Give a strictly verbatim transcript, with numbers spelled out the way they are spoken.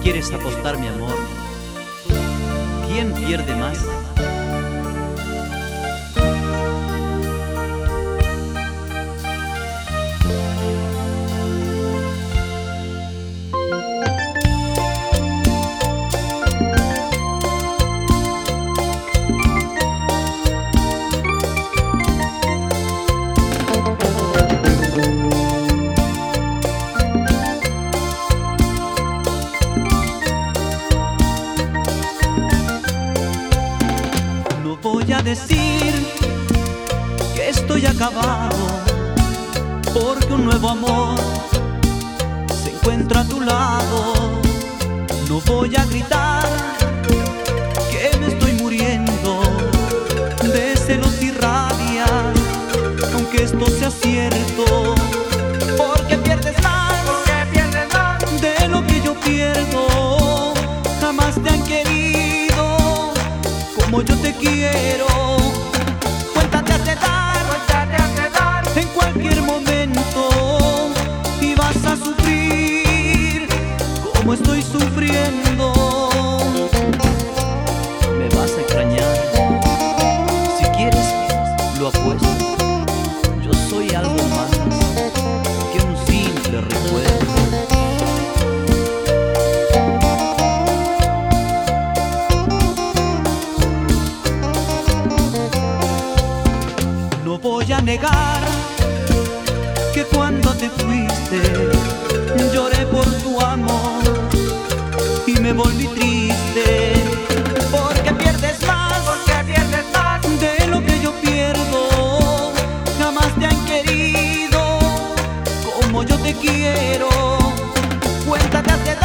quieres apostar, mi amor? ¿Quién pierde más? Voy a decir que estoy acabado, porque un nuevo amor se encuentra a tu lado. No voy a gritar que me estoy muriendo de celos y rabia, aunque esto sea cierto, porque pierdes más, porque pierdes más de lo que yo pierdo. Jamás te han querido como yo te quiero. Cuenta te hace dar, cuenta te hace dar en cualquier momento, y vas a sufrir como estoy sufriendo. Me vas a extrañar, si quieres lo apuesto. Yo soy algo más que un simple recuerdo. No voy a negar que cuando te fuiste lloré por tu amor y me volví triste, porque pierdes más, porque pierdes más de lo que yo pierdo. Jamás te han querido como yo te quiero. Cuenta te hace